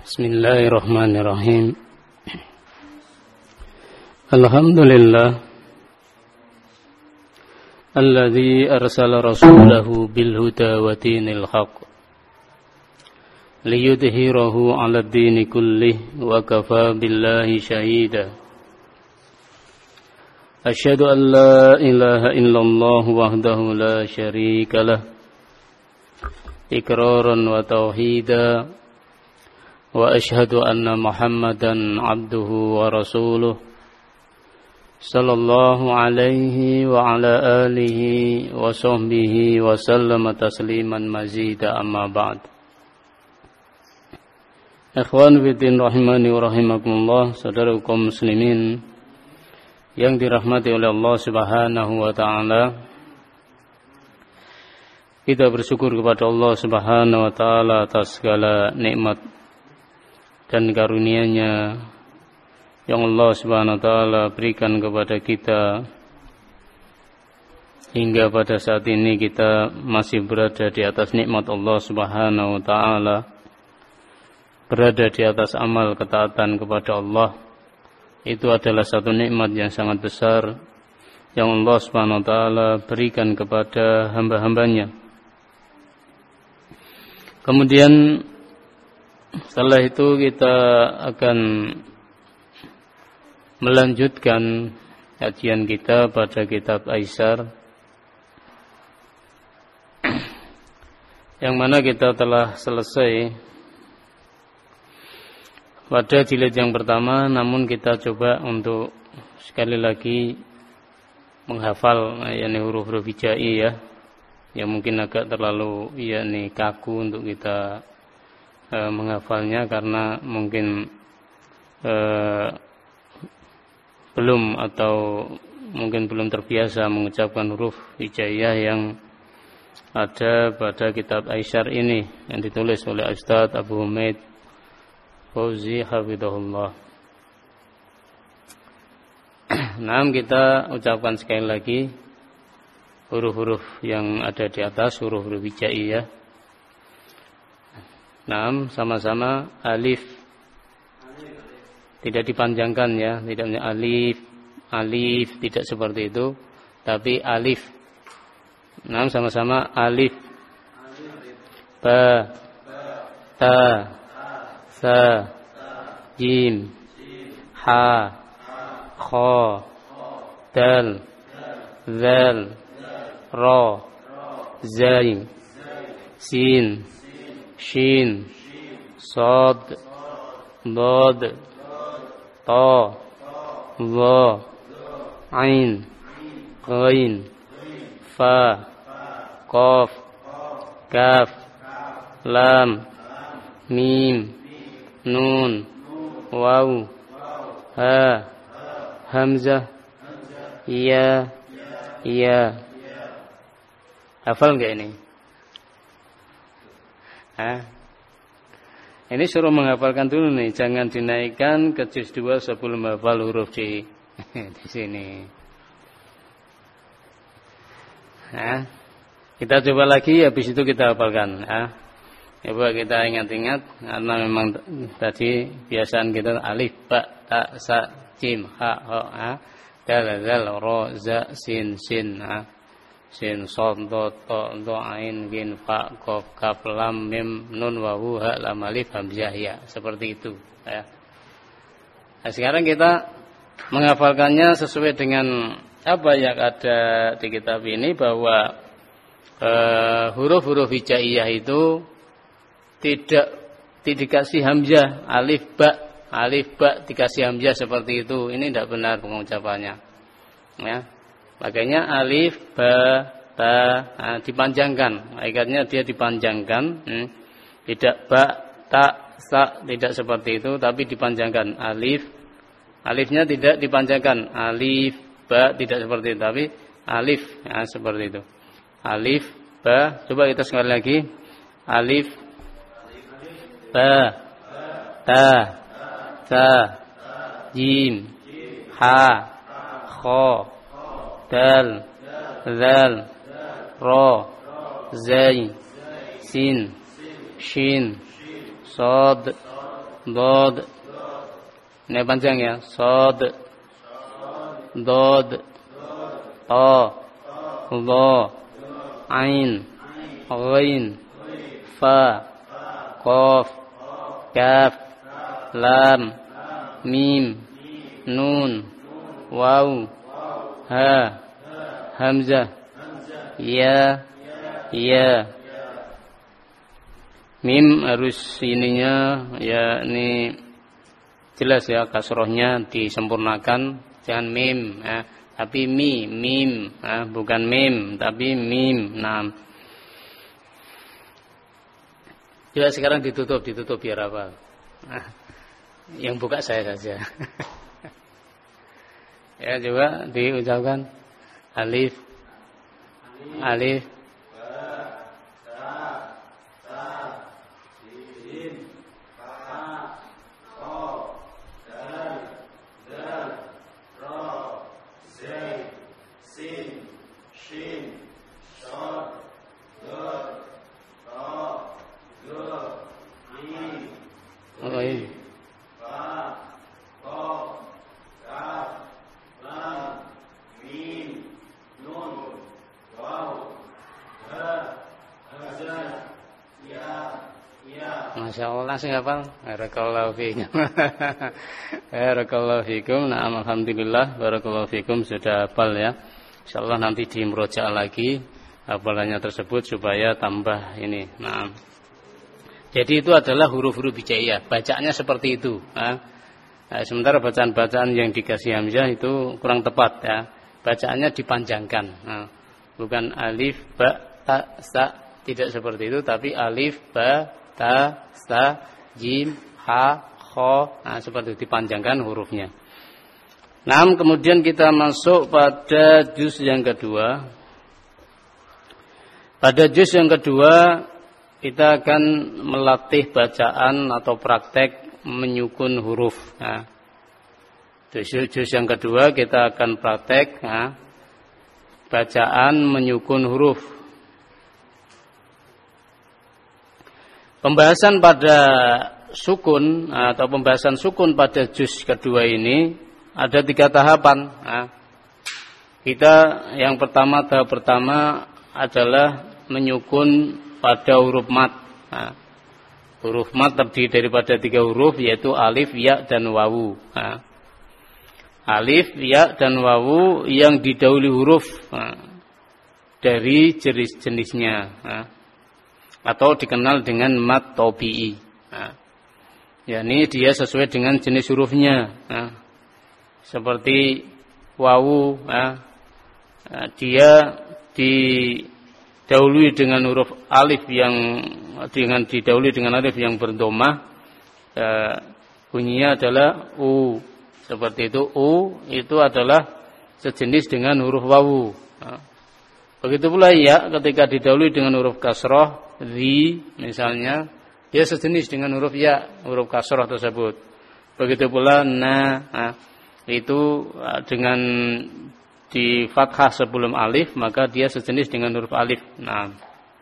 Bismillahirrahmanirrahim. Alhamdulillah alladzi arsala rasulahu bil huda wa dinil haqq liyudhhirahu 'ala ad-dini kullih wa kafa billahi shahida. Asyhadu an la ilaha illallah wahdahu la syarika lah iqraran wa tauhida. Wa ashhadu anna Muhammadan abduhu wa rasuluh sallallahu alaihi wa ala alihi wa sahbihi wa sallama tasliman mazida amma ba'd. Ikhwan fiddin rahimani wa rahimakumullah, saudara kaum muslimin yang dirahmati oleh Allah Subhanahu wa taala. Kita bersyukur kepada Allah Subhanahu wa taala atas segala nikmat dan karunia-Nya yang Allah Subhanahu wa taala berikan kepada kita hingga pada saat ini kita masih berada di atas nikmat Allah Subhanahu wa taala, berada di atas amal ketaatan kepada Allah. Itu adalah satu nikmat yang sangat besar yang Allah Subhanahu wa taala berikan kepada hamba-hambanya. Kemudian setelah itu kita akan melanjutkan kajian kita pada kitab Aisar, yang mana kita telah selesai pada jilid yang pertama, namun kita coba untuk sekali lagi menghafal huruf-huruf hijai yang mungkin agak terlalu kaku untuk kita menghafalnya karena mungkin belum terbiasa mengucapkan huruf hijaiyah yang ada pada kitab Aisar ini yang ditulis oleh Ustaz Abu Humaid Fauzi hafizahullah. Nah, kita ucapkan sekali lagi huruf-huruf yang ada di atas, huruf-huruf hijaiyah. Nah, sama-sama alif. Tidak dipanjangkan ya, tidak alif, tidak seperti itu, tapi alif. Nah, sama-sama alif. Ba, ta, sa, jim, ha, kha, dal, zal, ra, zai, sin, shin, sad, dad, ta, dha, ain, ghain, fa, qaf, kaf, lam, mim, nun, waw, ha, hamzah, ya. Hafal enggak ini? Ini suruh menghafalkan dulu nih, jangan dinaikkan ke juz 2 sebelum hafal huruf di sini. Kita coba lagi, habis itu kita hafalkan. Coba kita ingat-ingat, karena memang tadi biasaan kita alif, ba, ta, sa, jim, ha, ha, dal, zal, ra, za, sin, sin, sin, sad, dad, ta, dha, ain, ghin, fa, qaf, kaf, lam, mim, nun, wawu, ha, lam, alif, hamzah, ya. Seperti itu ya. Nah, sekarang kita menghafalkannya sesuai dengan apa yang ada di kitab ini, bahwa huruf-huruf hijaiyah itu tidak dikasih hamzah, alif ba dikasih hamzah seperti itu. Ini tidak benar pengucapannya ya. Makanya alif, ba, ta dipanjangkan, hakikatnya dia dipanjangkan, tidak ba, ta, sa, tidak seperti itu, tapi dipanjangkan. Alifnya tidak dipanjangkan, alif, ba tidak seperti itu, tapi alif seperti itu. Alif, ba, coba kita sekali lagi. Alif, ba, ta, sa, jim, ha, kha, dal, zal, ra, zai, sin, shin, sad, Dod. Ini panjang ya. Sod. Dod. Ta. Dha. Ain. Ghain. Fa. Qaf. Kaf. Lam. Mim. Nun. Waw. Ha. Hamzah. Ya. Ya. Mim harus ininya ya ini jelas ya, kasrohnya disempurnakan, jangan mim ya, tapi mim ya, bukan mim tapi mim. Nah, coba sekarang ditutup biar apa? Nah, yang buka saya saja. Ya coba diucapkan alif. Masya Allah langsung hafal. Barakallahu fiikum. Barakallahu fiikum. Nah, alhamdulillah barakallahu fiikum sudah hafal ya. Insyaallah nanti di murojaah lagi hafalannya tersebut supaya tambah ini. Nah, jadi itu adalah huruf-huruf hijaiyah. Bacaannya seperti itu. Nah, sementara bacaan-bacaan yang dikasih hamzah itu kurang tepat ya. Bacaannya dipanjangkan. Nah, bukan alif ba ta sa, tidak seperti itu, tapi alif ba ta sa jim ha kho. Nah, seperti itu dipanjangkan hurufnya. Nah, kemudian kita masuk pada juz yang kedua. Pada juz yang kedua kita akan melatih bacaan atau praktek menyukun huruf. Nah, juz yang kedua kita akan praktek bacaan menyukun huruf. Pembahasan pada sukun atau pembahasan sukun pada juz kedua ini ada 3 tahapan. Nah, kita yang tahap pertama adalah menyukun pada huruf mat. Nah, huruf mat terdiri daripada 3 huruf, yaitu alif, ya, dan wawu. Nah, alif, ya, dan wawu yang didahului huruf dari jenis-jenisnya. Nah, atau dikenal dengan mat tabi'i. Nah, yakni dia sesuai dengan jenis hurufnya. Nah, seperti wawu, dia didahului dengan huruf alif didahului dengan alif yang berdhamah, bunyinya adalah u. Seperti itu, u itu adalah sejenis dengan huruf wawu. Nah, begitu pula ya ketika didahului dengan huruf kasrah, zi misalnya, dia sejenis dengan huruf ya, huruf kasrah tersebut. Begitu pula itu dengan di fathah sebelum alif, maka dia sejenis dengan huruf alif. Nah,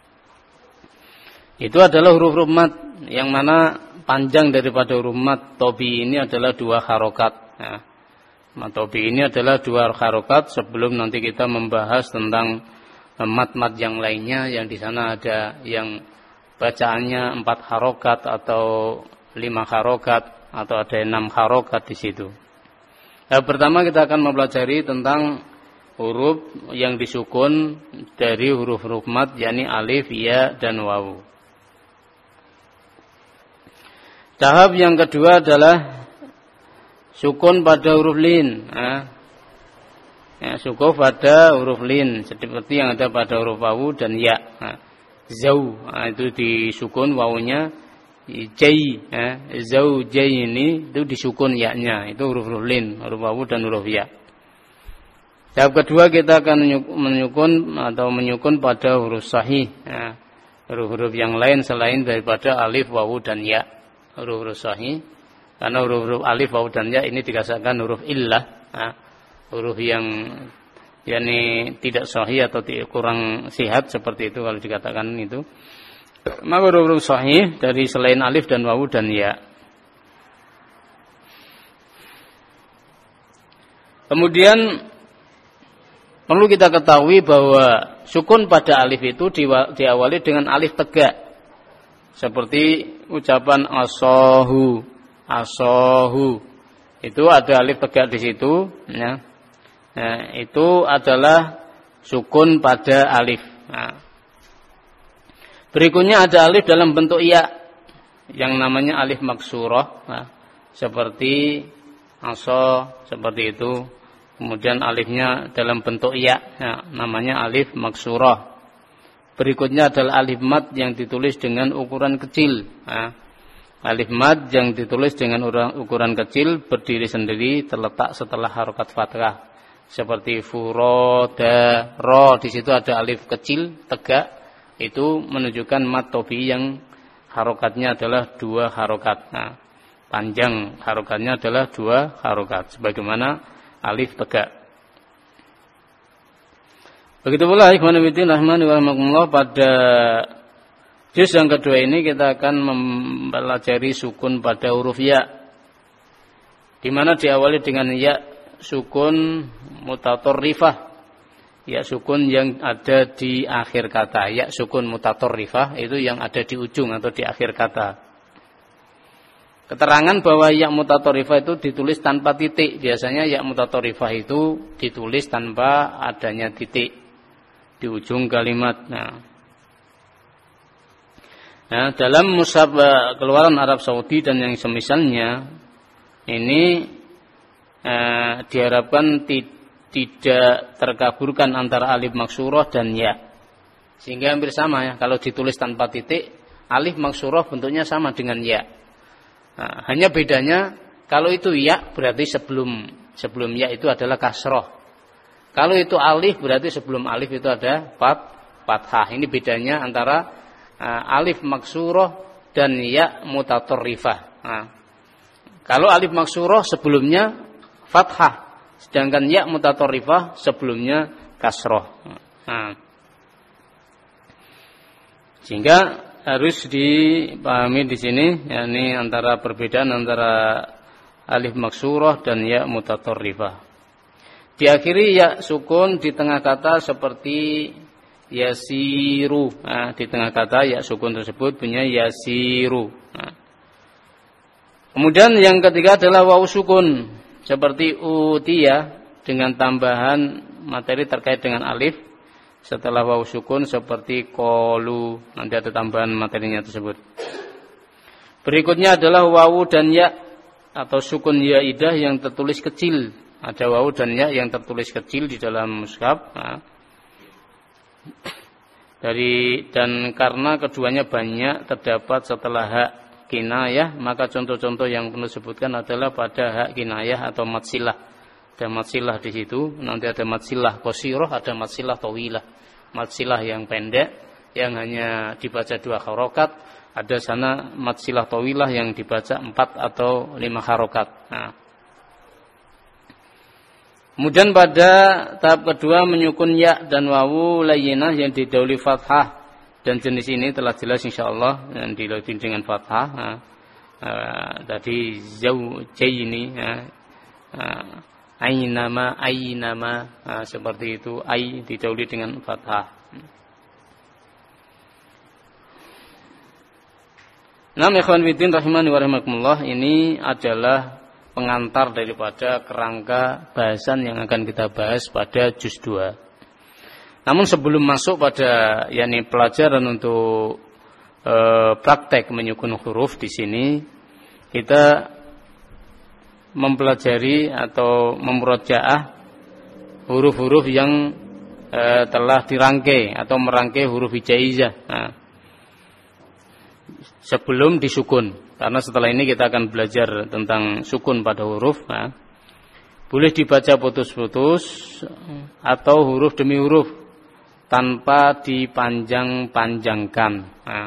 itu adalah huruf-huruf mat, yang mana panjang daripada huruf mat tobi ini adalah 2 harokat. Nah, mat tobi ini adalah 2 harokat. Sebelum nanti kita membahas tentang mat-mat yang lainnya, yang di sana ada yang bacaannya 4 harokat atau 5 harokat atau ada 6 harokat di situ. Nah, pertama kita akan mempelajari tentang huruf yang disukun dari huruf-huruf mat, yakni alif, ya, dan wawu. Tahap yang kedua adalah sukun pada huruf lin. Sukun pada huruf lin seperti yang ada pada huruf wawu dan ya. Zau, itu disukun wawunya, jai, zau jai ini itu disukun ya-nya, itu huruf lin, huruf wawu dan huruf ya. Tahap kedua kita akan menyukun pada huruf sahih, huruf-huruf yang lain selain daripada alif, wawu dan ya, huruf-huruf sahih. Karena huruf-huruf alif, wawu dan ya ini dikatakan huruf illah, huruf yang yakni tidak sahih atau kurang sehat, seperti itu kalau dikatakan itu. Maka huruf sahih dari selain alif dan wawu dan ya. Kemudian perlu kita ketahui bahwa sukun pada alif itu diawali dengan alif tegak. Seperti ucapan asohu, asohu. Itu ada alif tegak di situ, ya. Nah, itu adalah sukun pada alif. Nah. Berikutnya ada alif dalam bentuk ya, yang namanya alif maksurah. Nah, seperti aso, seperti itu. Kemudian alifnya dalam bentuk ya, namanya alif maksurah. Berikutnya adalah alif mad yang ditulis dengan ukuran kecil. Alif mad yang ditulis dengan ukuran kecil berdiri sendiri, terletak setelah harokat fathah. Seperti furoda, ro, di situ ada alif kecil tegak, itu menunjukkan mad tobi yang harokatnya adalah 2 harokat. Nah, panjang harokatnya adalah 2 harokat, sebagaimana alif tegak. Begitu pula ikhwan fillah rahimani wa rahimakumullah, pada juz yang kedua ini kita akan mempelajari sukun pada huruf ya, di mana diawali dengan ya sukun mutatorrifah. Ya sukun yang ada di akhir kata. Ya sukun mutatorrifah itu yang ada di ujung atau di akhir kata. Keterangan bahwa ya mutatorrifah itu ditulis tanpa titik. Biasanya ya mutatorrifah itu ditulis tanpa adanya titik di ujung kalimat. Nah, dalam mushaf keluaran Arab Saudi dan yang semisalnya ini diharapkan tidak terkaburkan antara alif maksurah dan ya, sehingga hampir sama ya. Kalau ditulis tanpa titik, alif maksurah bentuknya sama dengan ya. Nah, hanya bedanya kalau itu ya berarti sebelum ya itu adalah kasroh. Kalau itu alif berarti sebelum alif itu ada fathah. Ini bedanya antara alif maksurah dan ya mutatorrifah. Nah, kalau alif maksurah sebelumnya fathah, sedangkan ya mutatorrifah sebelumnya kasroh. Nah, sehingga harus dipahami di sini, yakni antara perbedaan antara alif maksurah dan ya mutatorrifah. Diakhiri ya sukun di tengah kata seperti yasiru. Nah, di tengah kata ya sukun tersebut punya yasiru. Nah. Kemudian yang ketiga adalah wawu sukun seperti utiya dengan tambahan materi terkait dengan alif setelah wawu sukun seperti qalu, nanti ada tambahan materinya tersebut. Berikutnya adalah wawu dan ya atau sukun yaidah yang tertulis kecil. Ada wawu dan ya yang tertulis kecil di dalam mushaf. Nah. Dan karena keduanya banyak terdapat setelah hak kinayah, maka contoh-contoh yang perlu disebutkan adalah pada hak kinayah atau matsilah. Ada matsilah di situ, nanti ada matsilah qasirah, ada matsilah tawilah. Matsilah yang pendek yang hanya dibaca 2 harokat, ada sana matsilah tawilah yang dibaca 4 atau 5 harokat. Nah. Kemudian pada tahap kedua menyukun ya dan wawu layyinah yang didahului fathah, dan jenis ini telah jelas insyaallah yang didahului dengan fathah. Tadi zaujaini, ainama, seperti itu, ai didahului dengan fathah. Nah, ikhwan fillah rahimani wa rahimakumullah, ini adalah pengantar daripada kerangka bahasan yang akan kita bahas pada juz 2. Namun sebelum masuk pada yakni pelajaran untuk praktek menyukun huruf di sini, kita mempelajari atau memurojaah huruf-huruf yang telah dirangkai atau merangkai huruf hijaizah. Nah, sebelum disukun. Karena setelah ini kita akan belajar tentang sukun pada huruf. Nah, boleh dibaca putus-putus atau huruf demi huruf tanpa dipanjang-panjangkan. Nah,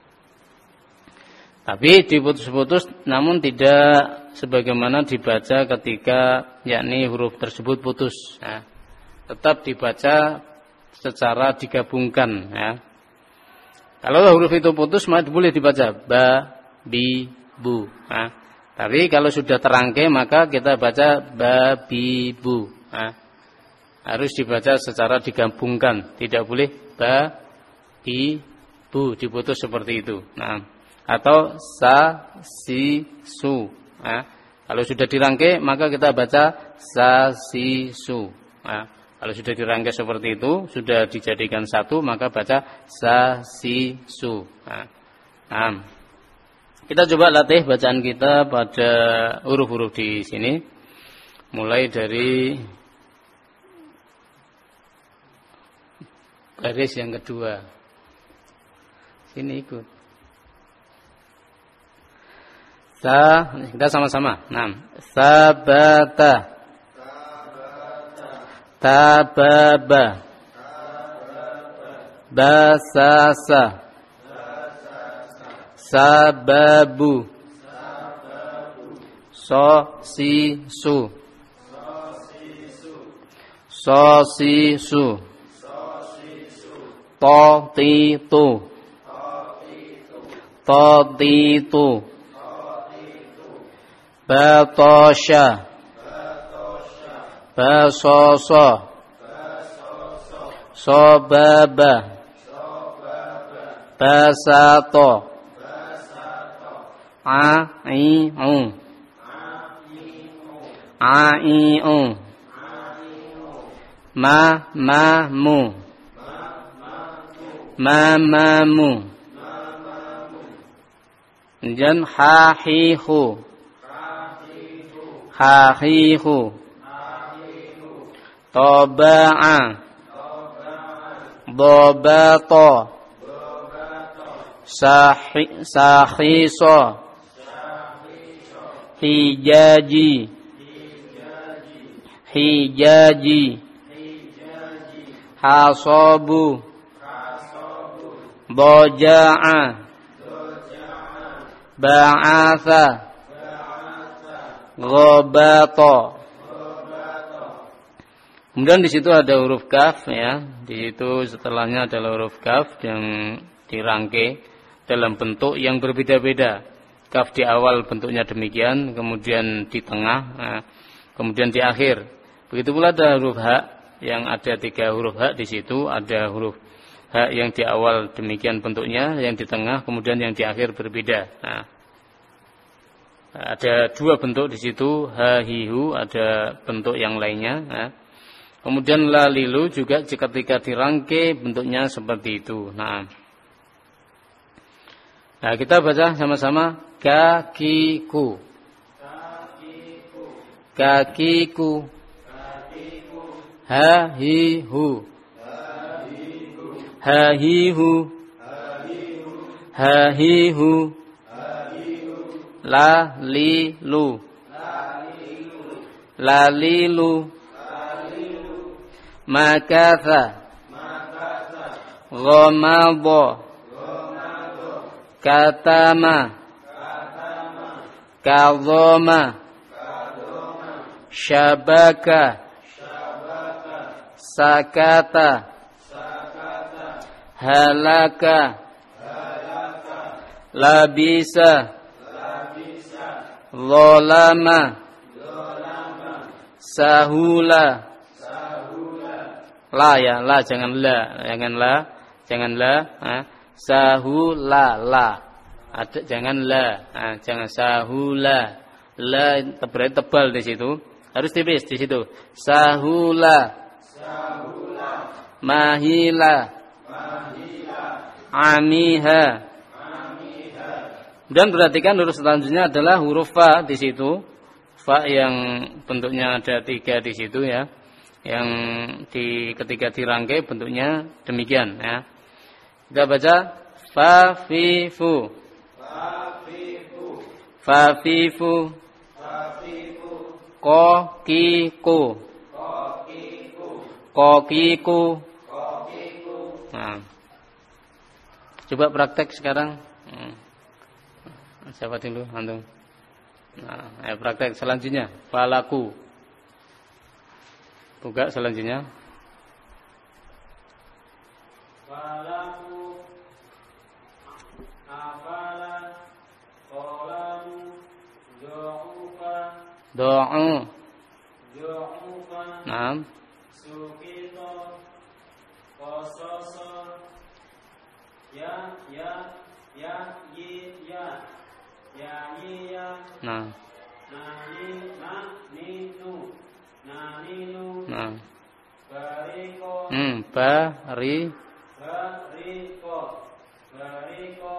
tapi diputus-putus namun tidak sebagaimana dibaca ketika yakni huruf tersebut putus. Nah, tetap dibaca secara digabungkan. Ya. Kalau huruf itu putus maka boleh dibaca ba, bi, bu. Nah, Tapi kalau sudah terangkai maka kita baca babibu. Harus dibaca secara digabungkan, tidak boleh babibu diputus seperti itu. Nah, atau sa si su. Kalau sudah dirangkai maka kita baca sa si su. Kalau sudah dirangkai seperti itu, sudah dijadikan satu, maka baca sa si su. Kita coba latih bacaan kita pada huruf-huruf di sini. Mulai dari baris yang kedua. Sini ikut. Kita sama-sama. Sabata. Tababa. Basasa. Sababu. Sosisu. Sosisu. Totitu. Totitu. Batosha. Basoso. Sobaba. Basato. Ai'u. Ai'u. Mamamu. Mamamu. Dan hahihu. Hahihu. Toba'a. Dobato. Sahiso. Hijaji. Hijaji. Hasobu. Doja'a. Ba'atha. Ghabato. Kemudian di situ ada huruf kaf ya. Di situ setelahnya adalah huruf kaf yang dirangkai dalam bentuk yang berbeda-beda. Kaf di awal bentuknya demikian, kemudian di tengah, kemudian di akhir. Begitu pula ada huruf ha yang ada 3 huruf ha di situ. Ada huruf ha yang di awal demikian bentuknya, yang di tengah, kemudian yang di akhir berbeda. Ada 2 bentuk di situ, ha hihu, ada bentuk yang lainnya. Kemudian lalilu juga ketika dirangkai bentuknya seperti itu. Nah, kita baca sama-sama kakiku. Kakiku. Hahihu. Hahihu. Hahihu. Lalilu. Lalilu. Makatha. Ghamada. Katama. Kadhoma. Syabaka. Sakata. Halaka. Labisa. Zolama. Sahula. La ya, la jangan la, jangan la, sahula la, jangan la, jangan sahula, la tebal di situ, harus tipis di situ, sahula, mahila, amiha, dan perhatikan huruf selanjutnya adalah huruf fa di situ, fa yang bentuknya ada 3 di situ ya. Yang ketika dirangkai bentuknya demikian ya. Kita baca fafifu. Fafifu. Fafifu. Fafifu. Kokiku. Kokiku. Kokiku. Kokiku. Nah. Coba praktek sekarang. Siapa dulu antum? Nah, praktek selanjutnya falaku. Buka selanjutnya. Do'u. Du'ufa. Naam. Sukito. Kososo. Ya yi ya. Ya yi ya. Nah. Ninu. Naninu. Nah. Bariko. Bariko.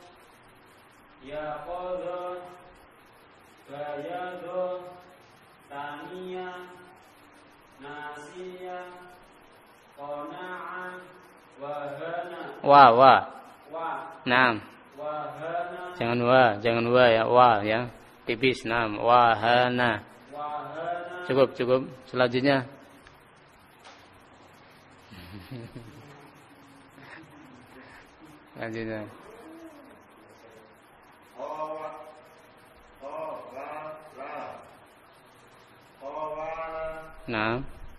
Yaqodon. Bayadon. Tania. Nasiya. Qona'an. Wahana. Wa. Wa. Naam. Wahana. Jangan wa ya, wa ya. Tipis, naam. Wahana. Wahana. Cukup. Selanjutnya. Lanjutnya. Nah.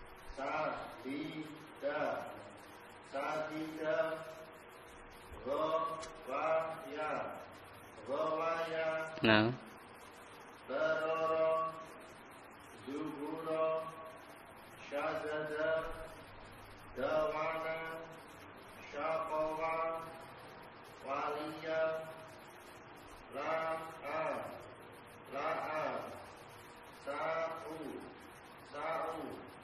Nah. Baroro. Zuhuro. Syazada. Dawana. Syaqawa. Waliya. La'a. Sa'u.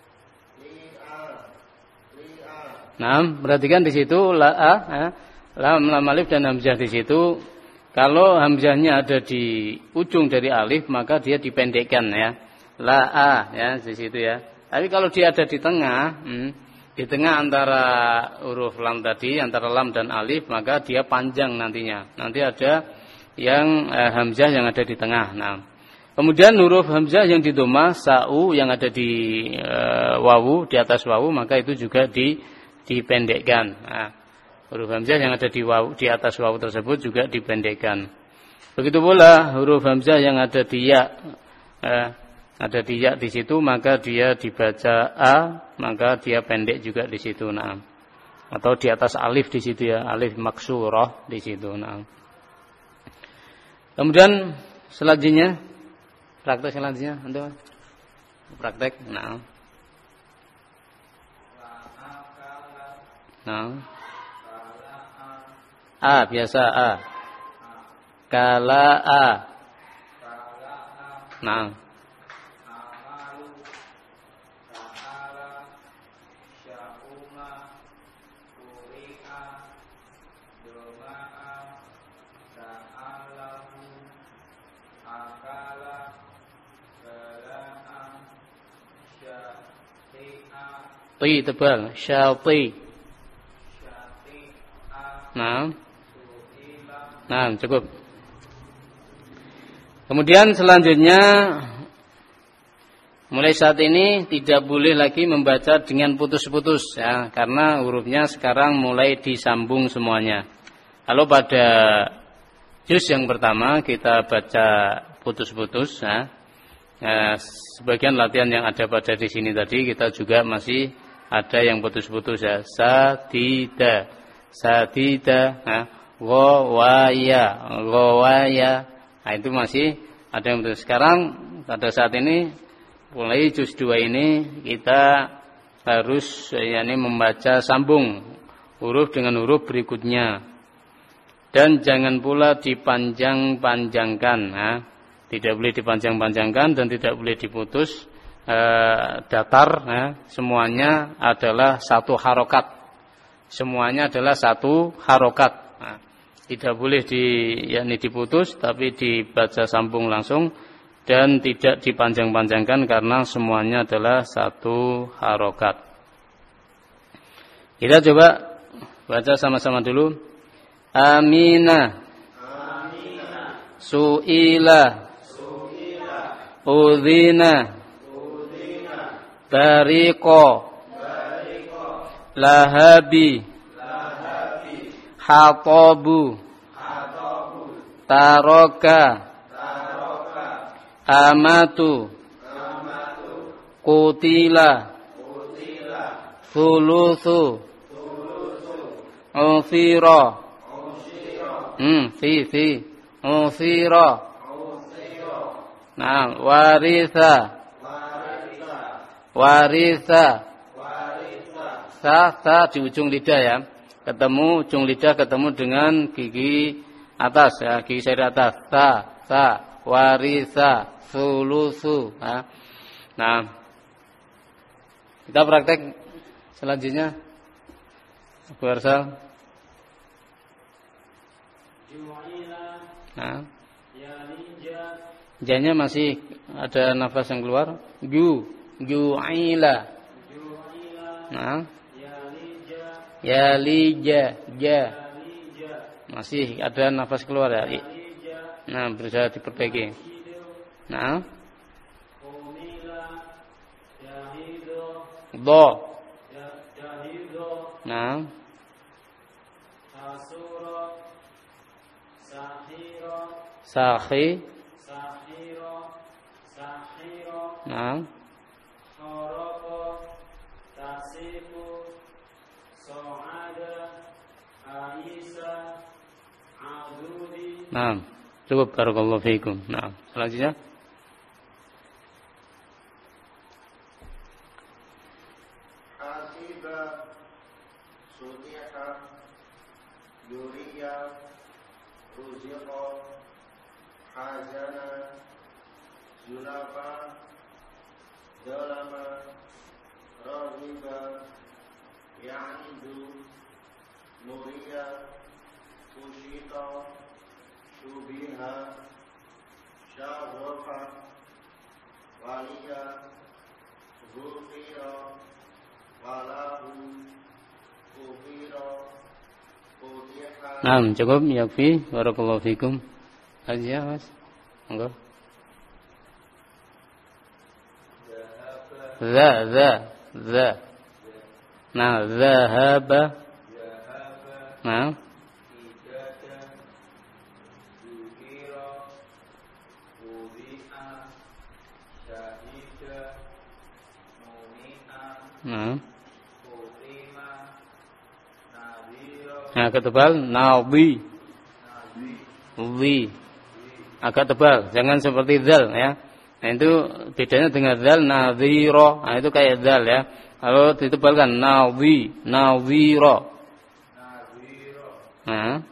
Li'a. Nah, perhatikan di situ lam alif dan hamzah di situ. Kalau hamzahnya ada di ujung dari alif, maka dia dipendekkan ya. La'a ya di situ ya. Tapi kalau dia ada di tengah antara huruf lam tadi, antara lam dan alif, maka dia panjang nantinya. Nanti ada yang hamzah yang ada di tengah. Nah, kemudian huruf hamzah yang di dhamma, sa'u yang ada di wawu, di atas wawu, maka itu juga dipendekkan. Nah, huruf hamzah yang ada di atas wawu tersebut juga dipendekkan. Begitu pula huruf hamzah yang ada di ya, di situ, maka dia dibaca a, maka dia pendek juga di situ. Nah, atau di atas alif di situ ya, alif maksurah di situ. Nah, kemudian selanjutnya, praktek selanjutnya, untuk praktek. A biasa a. Kala a. Nah. Ti tebal, syati. Nah, cukup. Kemudian selanjutnya, mulai saat ini tidak boleh lagi membaca dengan putus-putus ya, karena hurufnya sekarang mulai disambung semuanya. Kalau pada juz yang pertama kita baca putus-putus ya. Sebagian latihan yang ada pada di sini tadi kita juga masih ada yang putus-putus ya. Sadida, Gowaya. Nah, itu masih ada yang putus. Sekarang pada saat ini mulai juz 2 ini kita harus membaca sambung huruf dengan huruf berikutnya. Dan jangan pula dipanjang-panjangkan. Tidak boleh dipanjang-panjangkan dan tidak boleh diputus datar. Semuanya adalah satu harokat. Semuanya adalah satu harokat. Tidak boleh diputus, tapi dibaca sambung langsung dan tidak dipanjang-panjangkan karena semuanya adalah satu harokat. Kita coba baca sama-sama dulu. Amina. Su'ila. Udhina. Tariqo. Lahabi. Hatabu. Taroka. Amatu. Kutila. Thuluthu. Uthira. Uthira. Nah, warisa. Sa di ujung lidah ya. Ketemu ujung lidah ketemu dengan gigi atas ya, gigi seri atas. Sa, warisa, sulusu. Ya. Nah, kita praktek selanjutnya. Abu Arsal. Nah, janya masih ada nafas yang keluar. Ju'ila. Nah, yalija, ja. Masih ada nafas keluar ya. Nah, berusaha diperbaiki. Nah, do. Nah, sahi. Nah, nah, cukup barakallahu fiikum. Nah, selanjutnya hasiba, suniha, yuriya, ruziqa, hazana, zulafa, dalama, rahiba, ya'idu, nuriya, ushita, syubiha, syaghafa, waliya, ghufira, walahu, ghufira, utiha. nah, cukup yakfi barakallahu fikum. Aja Mas. Monggo. Za. Nah, zahaba. Nah, nah, nah, agak tebal, nabi, agak tebal, jangan seperti zal ya. Nah, itu bedanya dengan zal, nadhiro, nah itu kayak zal ya. Kalau ditebalkan nadhiro. Nah,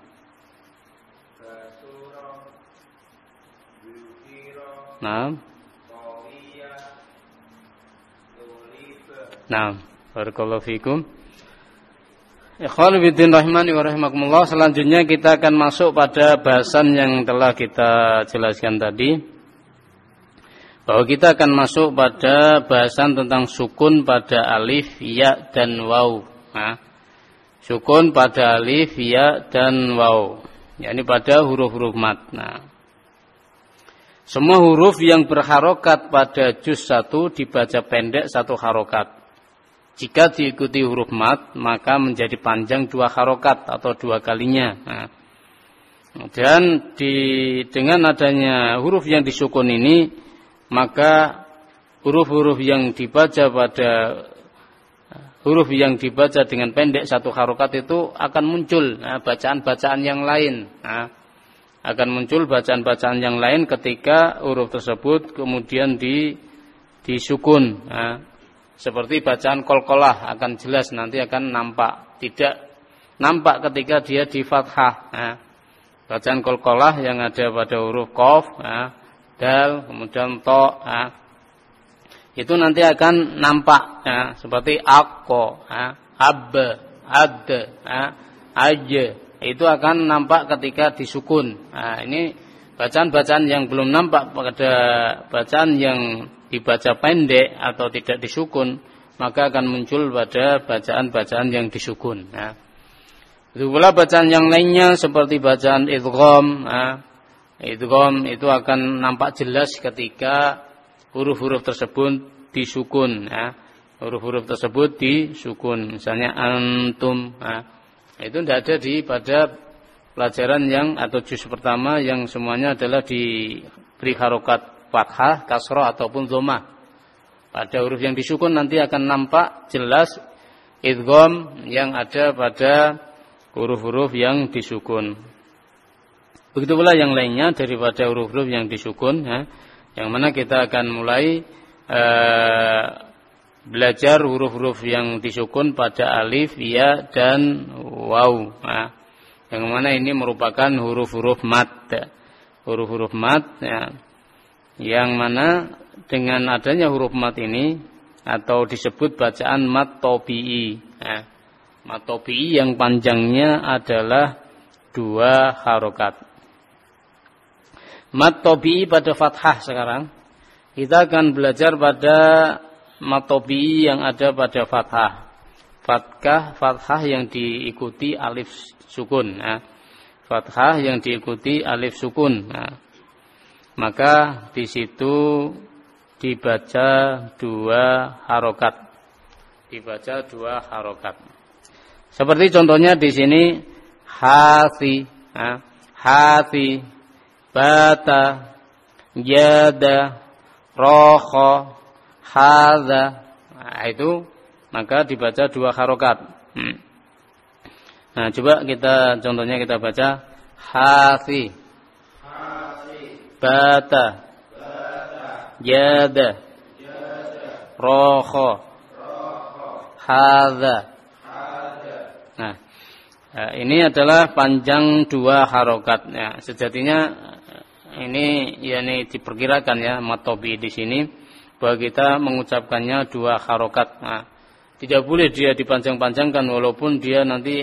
nah, barakallahu fikum. Ikhwan fillah rahimani wa rahimakumullah. Selanjutnya kita akan masuk pada bahasan yang telah kita jelaskan tadi, bahwa kita akan masuk pada bahasan tentang sukun pada alif, ya dan waw. Nah, sukun pada alif, ya dan waw, yakni pada huruf-huruf mad. Nah, semua huruf yang berharokat pada juz 1 dibaca pendek 1 harokat. Jika diikuti huruf mad, maka menjadi panjang 2 harokat atau 2 kalinya. Nah, dan dengan adanya huruf yang disukun ini, maka huruf-huruf yang dibaca dengan pendek 1 harokat itu akan muncul bacaan-bacaan yang lain. Nah, akan muncul bacaan-bacaan yang lain ketika huruf tersebut kemudian disukun. Nah, seperti bacaan qalqalah akan jelas nanti akan nampak. Tidak nampak ketika dia di fathah. Nah, bacaan qalqalah yang ada pada huruf qaf, dal, kemudian to, itu nanti akan nampak seperti aqqa, ab, ad, aj. Itu akan nampak ketika disukun. Nah, ini bacaan-bacaan yang belum nampak pada bacaan yang dibaca pendek atau tidak disukun, maka akan muncul pada bacaan-bacaan yang disukun. Nah, itu pula bacaan yang lainnya seperti bacaan idgham. Idgham itu akan nampak jelas ketika huruf-huruf tersebut disukun. Huruf-huruf tersebut disukun. Misalnya antum. Itu tidak ada pada pelajaran yang atau juz pertama yang semuanya adalah diberi harokat fathah, kasroh ataupun dhammah. Pada huruf yang disukun nanti akan nampak jelas idgham yang ada pada huruf-huruf yang disukun. Begitu pula yang lainnya daripada huruf-huruf yang disukun, yang mana kita akan mulai belajar huruf-huruf yang disukun pada alif, ya, dan waw. Nah, yang mana ini merupakan huruf-huruf mad. Huruf-huruf mad, ya, yang mana dengan adanya huruf mad ini atau disebut bacaan mad tabi'i. Nah, mad tabi'i yang panjangnya adalah 2 harokat. Mad tabi'i pada fathah sekarang. Kita akan belajar pada mad tabi'i yang ada pada fathah. Fathah yang diikuti alif sukun. Nah, fathah yang diikuti alif sukun. Nah, maka di situ dibaca 2 harokat. Dibaca 2 harokat. Seperti contohnya di sini hati, hati, bata, jada, roho, hadza. Nah, itu maka dibaca 2 harokat. Nah, coba kita contohnya kita baca hati, bata, jada, roho, hadza. Nah, ini adalah panjang 2 harokat. Ya, sejatinya ini diperkirakan ya mad tabi'i di sini bahwa kita mengucapkannya 2 harokat. Nah, tidak boleh dia dipanjang-panjangkan walaupun dia nanti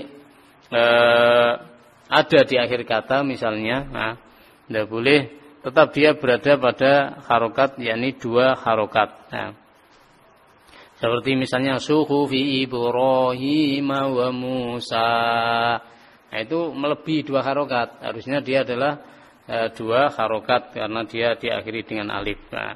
ada di akhir kata misalnya. Nah, tidak boleh, tetap dia berada pada harokat, yakni 2 harokat. Nah, seperti misalnya suhufi Ibrahim wa Musa. Nah, itu melebihi 2 harokat. Harusnya dia adalah 2 harokat karena dia diakhiri dengan alif. Nah,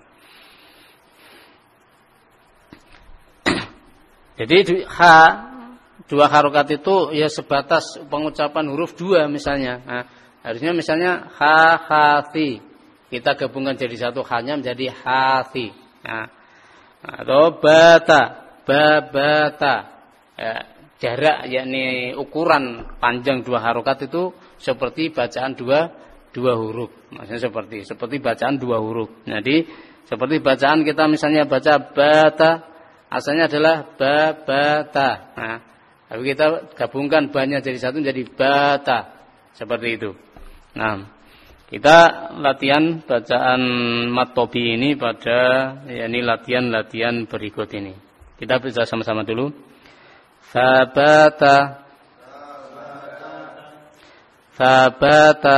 jadi 2 harokat itu ya sebatas pengucapan huruf 2 misalnya. Nah, harusnya misalnya hati. Kita gabungkan jadi 1 hanya menjadi hati. Nah, atau bata, babata. Ya, jarak yakni ukuran panjang 2 harokat itu seperti bacaan 2 huruf. Maksudnya seperti bacaan 2 huruf. Jadi seperti bacaan kita misalnya baca bata, asalnya adalah babata. Nah, tapi kita gabungkan banyak jadi 1 jadi bata. Seperti itu. Nah, kita latihan bacaan mad tabi'i ini pada yakni latihan-latihan berikut ini. Kita baca sama-sama dulu. Sabata, sabata,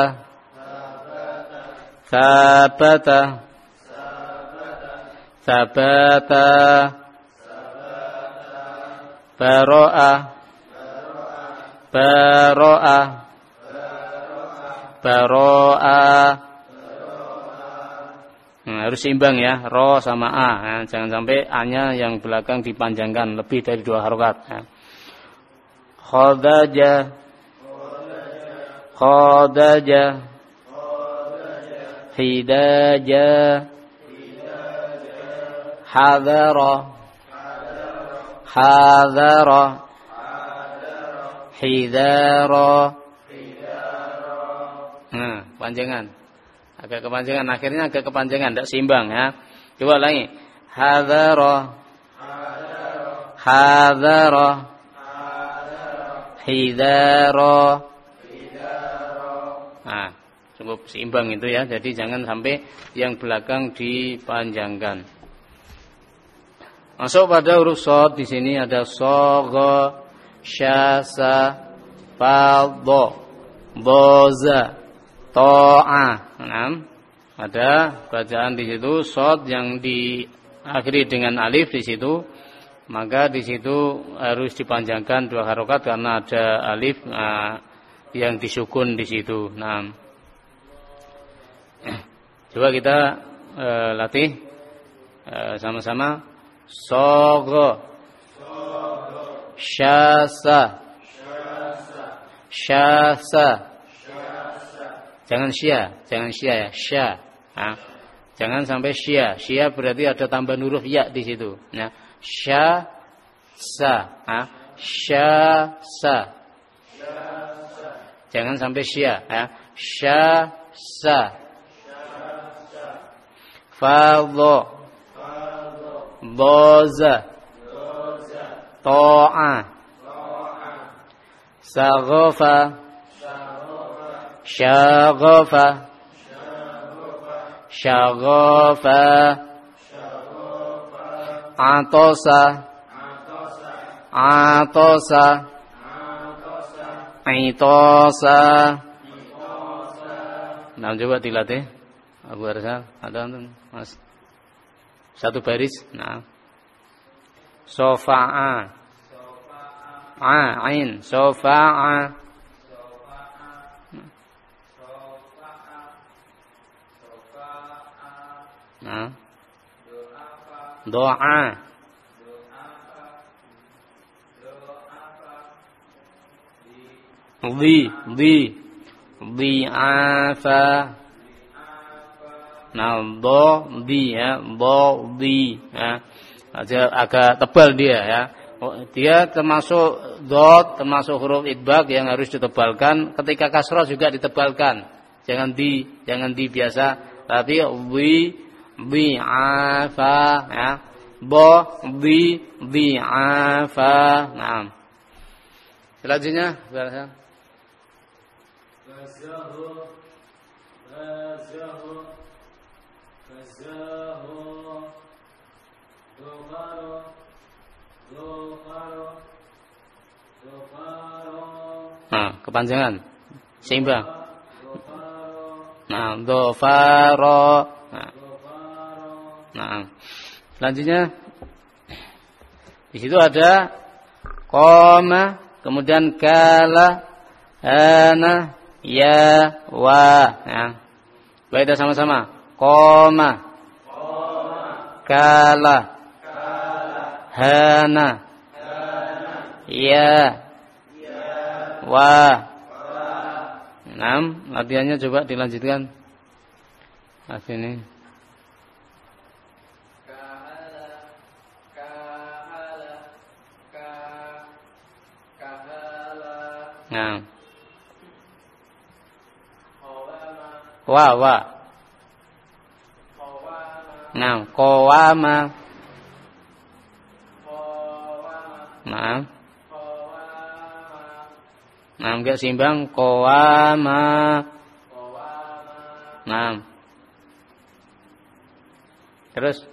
sabata, sabata, baro'a, baro'a, baro'a. Nah, harus seimbang ya, ro sama a. Nah, jangan sampai a-nya yang belakang dipanjangkan lebih dari 2 harokat. Nah. Khodaja, khodaja, hidaja, hadara, hadara, hidara. Nah, panjangan. Agak kepanjangan, akhirnya agak kepanjangan, tidak seimbang ya. Coba lagi. Hadara, hadara, hidara. Nah, cukup seimbang itu ya. Jadi jangan sampai yang belakang dipanjangkan. Masuk pada huruf shad. Di sini ada shagha, syasa, fadha, boza, to'a. Nah, ada bacaan di situ shad yang diakhiri dengan alif di situ, maka di situ harus dipanjangkan 2 harokat karena ada alif yang disukun di situ. Nah, coba kita latih sama-sama. Shagha, syasa, syasa. Jangan syia ya, sya. Nah, jangan sampai syia. Syia berarti ada tambahan huruf ya di situ. Nah, sya, sa, sya, sa. Jangan sampai syia, ya. Sya, sa. fadho doza to'a saghafa syaghafa syaghafa atosa atosa itosa. Nah, coba dilatih Abu Arsal, ada Mas satu baris. Nah, sofa'a ain sofa'a nah doa di'afa. Nah, di ya, di ya. Agak tebal dia ya. Dia termasuk dot, termasuk huruf idbaq yang harus ditebalkan. Ketika kasrah juga ditebalkan. Jangan di biasa, tapi di'afa ya. Di'afa. Nah. Selanjutnya, nah, kepanjangan seimbang. Nah, dhofaro. Nah, selanjutnya di situ ada qoma, kemudian kala, ana, ya, wa. Ya. Baik, sama-sama. Qoma, kala, hana, ya, wa. 6. Latihannya coba dilanjutkan. Nah, sini. Nah. Wa. Nah, qawama. Nah. Nah, enggak seimbang, qawama. Nah. Terus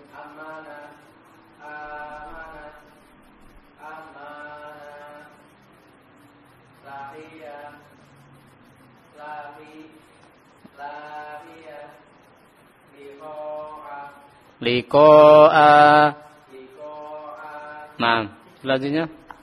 liqa'a. Nah, selanjutnya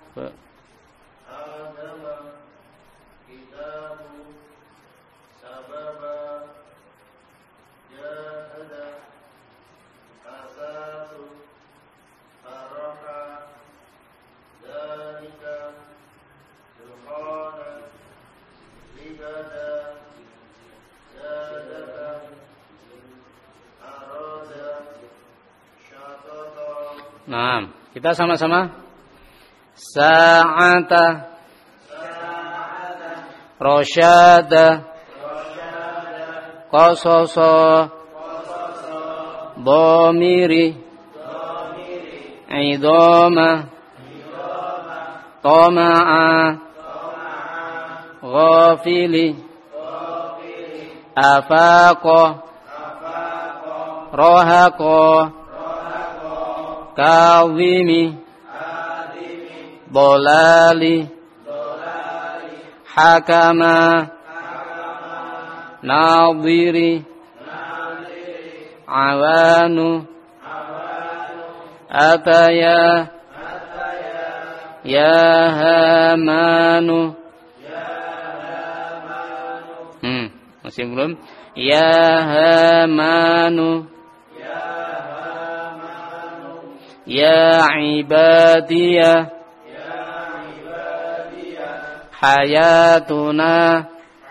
nah, kita sama-sama. Sa'ata, rosyada, qasoso, dhamiri, idoma, toma'a, ghafili, afaqo, rohaqo, kawimi, bolali, hakama, nadhiri, awanu, ataya, ya hamanu. Masih belum? Ya hamanu, ya ibadiyah, hayatuna,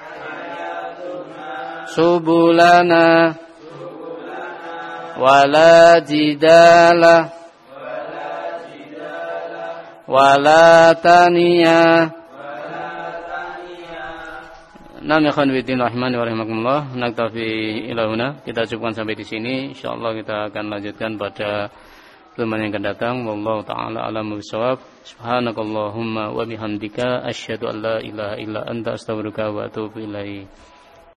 subulana, wala jidala, wala taniya. Nam ikhwan fillah rahimani wa rahimakumullah, naktafi ila huna. Kita cukupkan sampai di sini. Insyaallah kita akan lanjutkan pada pertemuan yang akan datang. Wallahu taala a'lamu bissawab. Subhanakallahumma wa bihamdika asyhadu an la ilaha illa anta astaghfiruka wa atubu ilaik.